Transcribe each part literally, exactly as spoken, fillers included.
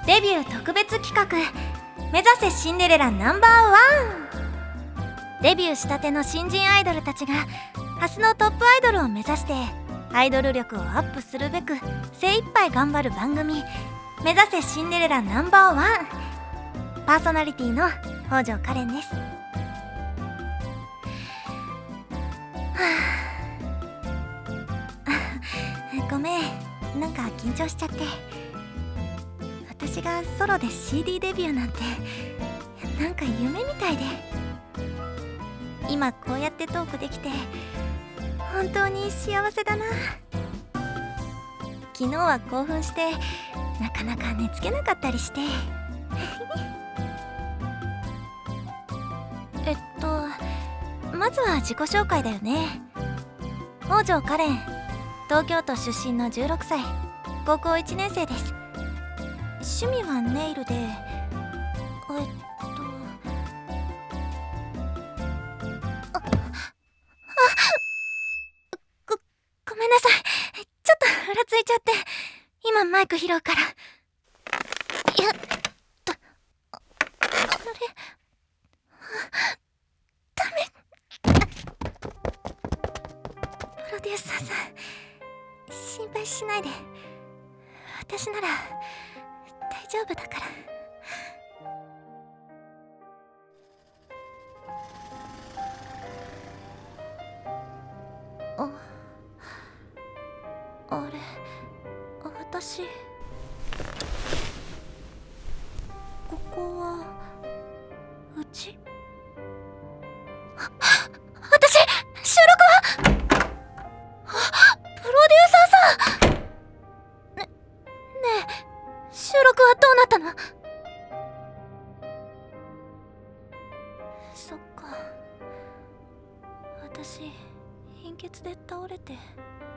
デビュー特別企画、目指せシンデレラナンバーワン。デビューしたての新人アイドルたちが明日のトップアイドルを目指してアイドル力をアップするべく精一杯頑張る番組、目指せシンデレラナンバーワン。パーソナリティの北条カレンです。はあ、ごめん、なんか緊張しちゃって。私がソロで シーディー デビューなんてなんか夢みたいで、今こうやってトークできて本当に幸せだな。昨日は興奮してなかなか寝つけなかったりしてえっとまずは自己紹介だよね。北条カレン、東京都出身のじゅうろくさい、高校いちねん生です。趣味はネイルで、えっとああごごめんなさい、ちょっとふらついちゃって。今マイク拾うから。やっと、ああれダメ。プロデューサーさん、心配しないで。私なら大丈夫だから。あ、あれ、私ここはうち？あ、私収録は？あ、プロデューサーさん。ね、ねえ、収録はどうなったの？そっか、私貧血で倒れて。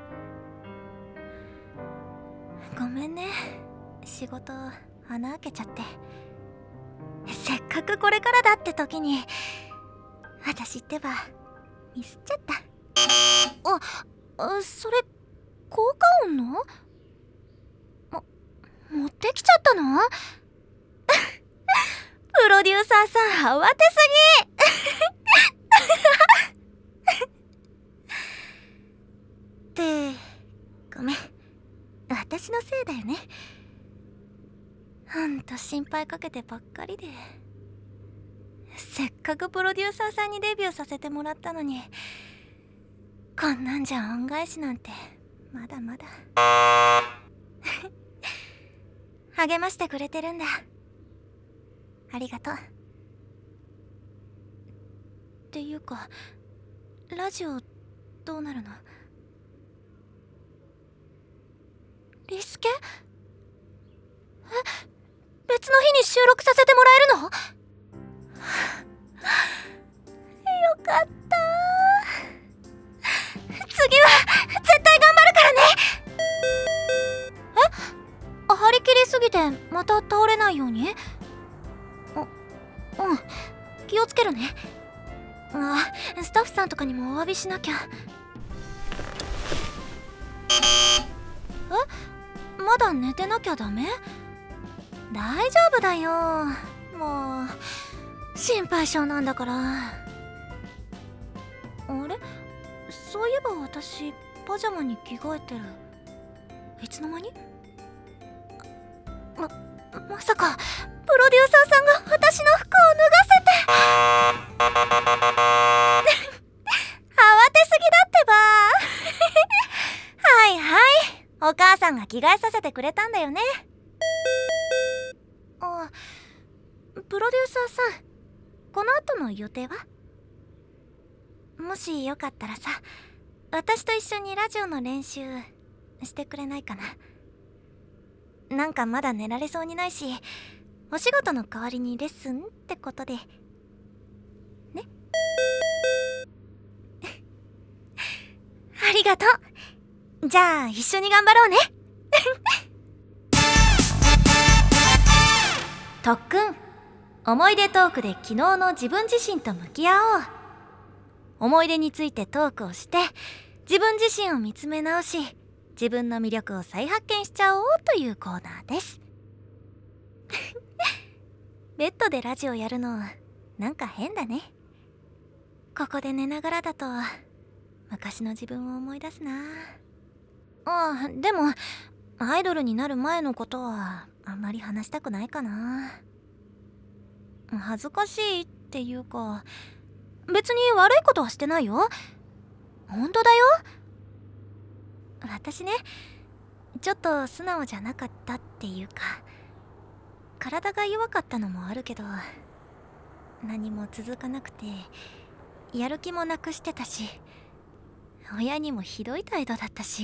ごめんね、仕事穴開けちゃって。せっかくこれからだって時に私ってばミスっちゃった。あ、あ、それ効果音の？も持ってきちゃったの？プロデューサーさん慌てすぎってごめん、私のせいだよね。ほんと心配かけてばっかりで。せっかくプロデューサーさんにデビューさせてもらったのに、こんなんじゃ恩返しなんてまだまだ。励ましてくれてるんだ、ありがとう。っていうかラジオどうなるの？リスケ？え、別の日に収録させてもらえるの？よかったー。次は絶対頑張るからね。え？張り切りすぎてまた倒れないように？あ、うん、気をつけるね。あ、スタッフさんとかにもお詫びしなきゃ。え？まだ寝てなきゃダメ？大丈夫だよ、もう心配性なんだから。あれ、そういえば私パジャマに着替えてる。いつの間に？ま、まさかプロデューサーさんが私の服を脱がせて慌てすぎだってばはいはい、お母さんが着替えさせてくれたんだよね。あ、プロデューサーさん、この後の予定は？もしよかったらさ、私と一緒にラジオの練習してくれないかな。なんかまだ寝られそうにないし、お仕事の代わりにレッスンってことでね。ありがとう。じゃあ一緒に頑張ろうね。特訓、思い出トークで昨日の自分自身と向き合おう。思い出についてトークをして自分自身を見つめ直し、自分の魅力を再発見しちゃおうというコーナーです。 ベッドでラジオやるのなんか変だね。ここで寝ながらだと昔の自分を思い出すな。ああ、でもアイドルになる前のことはあんまり話したくないかな。恥ずかしいっていうか、別に悪いことはしてないよ。本当だよ。私ね、ちょっと素直じゃなかったっていうか、体が弱かったのもあるけど、何も続かなくてやる気もなくしてたし、親にもひどい態度だったし。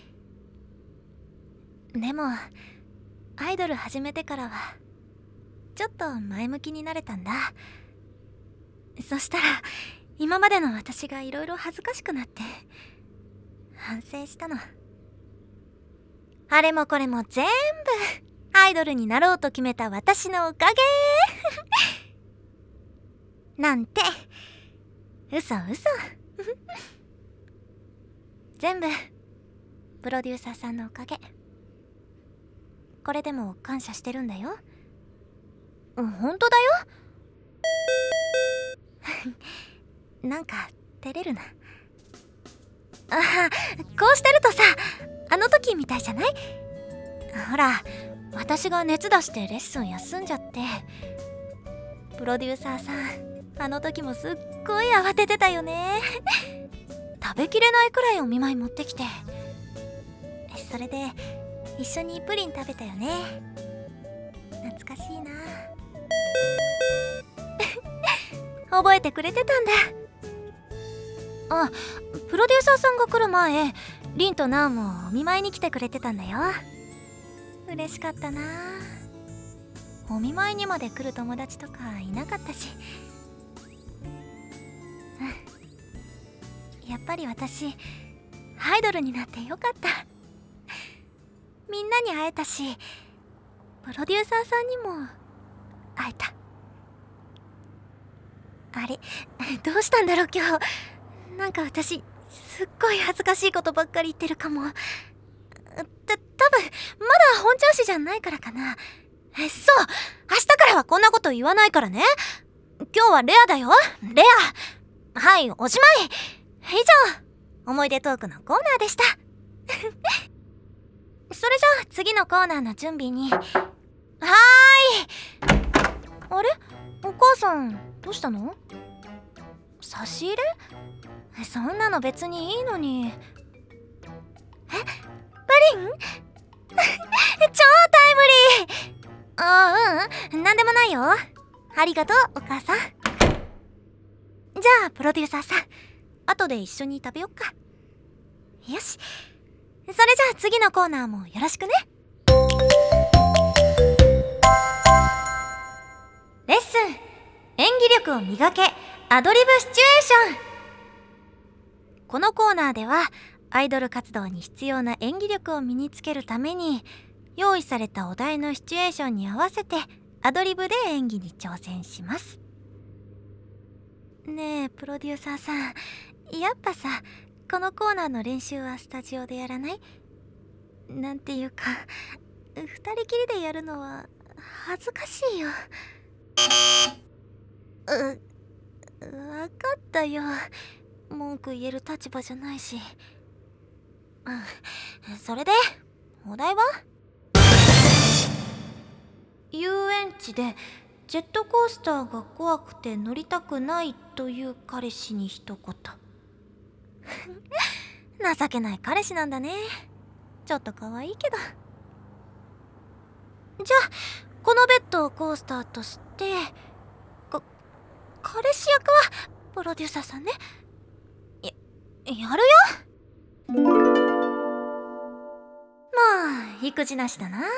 でもアイドル始めてからはちょっと前向きになれたんだ。そしたら今までの私がいろいろ恥ずかしくなって反省したの。あれもこれも全部アイドルになろうと決めた私のおかげなんて嘘嘘全部プロデューサーさんのおかげ。これでも感謝してるんだよ。うん、本当だよ。なんか照れるな。ああ、こうしてるとさ、あの時みたいじゃない？ほら、私が熱出してレッスン休んじゃって、プロデューサーさんあの時もすっごい慌ててたよね。食べきれないくらいお見舞い持ってきて、それで一緒にプリン食べたよね。懐かしいな。覚えてくれてたんだ。あ、プロデューサーさんが来る前、リンとナオもお見舞いに来てくれてたんだよ。嬉しかったな。お見舞いにまで来る友達とかいなかったし。やっぱり私アイドルになってよかった。みんなに会えたし、プロデューサーさんにも会えた。あれ、どうしたんだろう今日。なんか私すっごい恥ずかしいことばっかり言ってるかも。た、多分まだ本調子じゃないからかな。え、そう、明日からはこんなこと言わないからね。今日はレアだよ、レア。はい、おしまい。以上、思い出トークのコーナーでした。それじゃあ次のコーナーの準備に。はーい。あれ、お母さんどうしたの？差し入れ？そんなの別にいいのに。え、プリン？超タイムリー。ああ、うん、なんでもないよ。ありがとうお母さん。じゃあプロデューサーさん、後で一緒に食べよっか。よし、それじゃあ次のコーナーもよろしくね。レッスン、演技力を磨けアドリブシチュエーション。このコーナーではアイドル活動に必要な演技力を身につけるために、用意されたお題のシチュエーションに合わせてアドリブで演技に挑戦します。ねえプロデューサーさん、やっぱさ、このコーナーの練習はスタジオでやらない？なんていうか、二人きりでやるのは恥ずかしいよ。う、わかったよ。文句言える立場じゃないし。うん、それでお題は？遊園地でジェットコースターが怖くて乗りたくないという彼氏に一言。情けない彼氏なんだね。ちょっと可愛いけど。じゃあこのベッドをコースターとして、か彼氏役はプロデューサーさんね。や、やるよ。まあ育児なしだな。はい、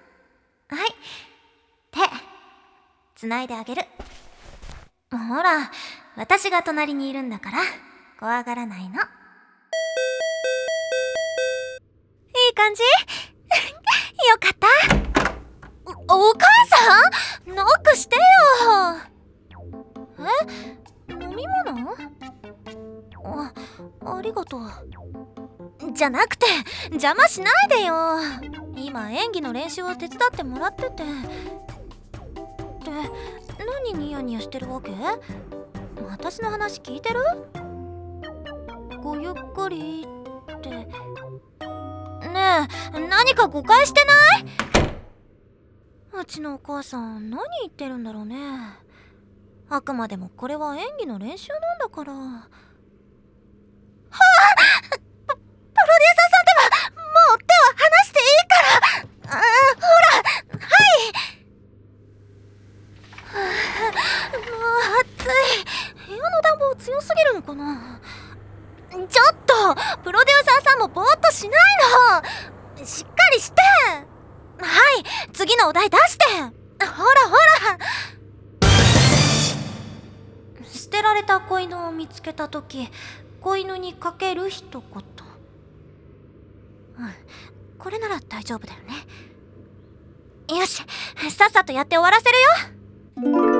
手つないであげる。ほら、私が隣にいるんだから怖がらないの。いい感じ？よかった。お、お母さん？ノックしてよ。え？飲み物？あ、ありがとう。じゃなくて邪魔しないでよ。今演技の練習を手伝ってもらってて。 って何ニヤニヤしてるわけ？私の話聞いてる？ごゆっくりってねえ、何か誤解してない？うちのお母さん何言ってるんだろうね。あくまでもこれは演技の練習なんだから。はあ、プ、プロデューサーさんではもう手は離していいから。あ、ほら、はい。はあ、もう暑い。部屋の暖房強すぎるのかな。ちょっとプロデューサーさんもぼーっとしないの。しっかりして。はい、次のお題出して。ほらほら。捨てられた子犬を見つけたとき、子犬にかける一言。うん、これなら大丈夫だよね。よし、さっさとやって終わらせるよ。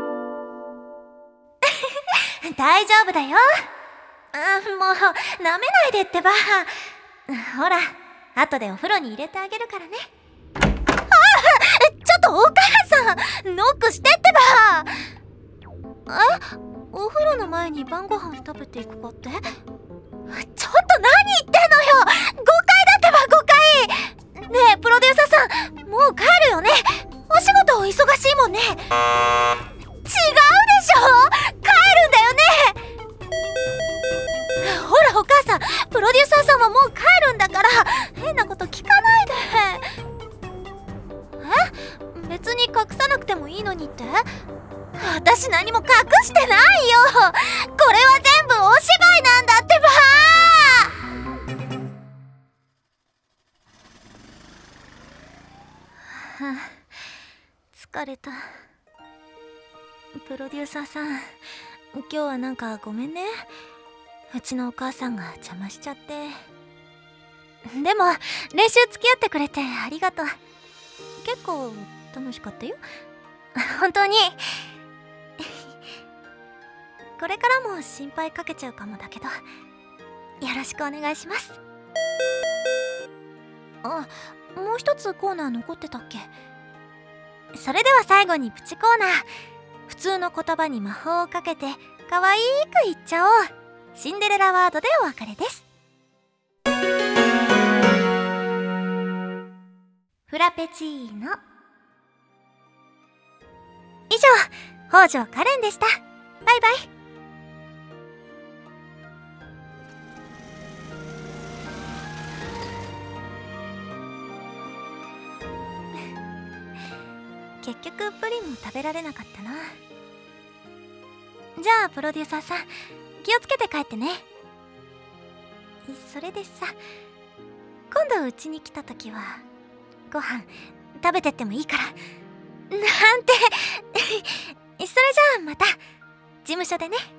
大丈夫だよ。あ、もうなめないでってば。ほら、後でお風呂に入れてあげるからね。ああ、ちょっとお母さん、ノックしてってば。え、お風呂の前に晩ご飯食べていくかって？ちょっと何言ってんのよ。誤解だってば、誤解。ねえプロデューサーさん、もう帰るよね。お仕事お忙しいもんね。違うでしょ、帰るんだよね。ほらお母さん、プロデューサーさんはもう帰るんだから変なこと聞かないで。え、別に隠さなくてもいいのにって？私何も隠してないよ。これは全部お芝居なんだってば。はあ、疲れた。プロデューサーさん、今日はなんかごめんね。うちのお母さんが邪魔しちゃって。でも練習付き合ってくれてありがとう。結構楽しかったよ。本当に。これからも心配かけちゃうかもだけど、よろしくお願いします。あ、もう一つコーナー残ってたっけ？それでは最後にプチコーナー。普通の言葉に魔法をかけて可愛く言っちゃおう。シンデレラワードでお別れです。フラペチーノ。以上、北条カレンでした。バイバイ。結局プリンも食べられなかったな。じゃあプロデューサーさん、気をつけて帰ってね。それでさ、今度うちに来た時はご飯食べてってもいいから。なんてそれじゃあまた事務所でね。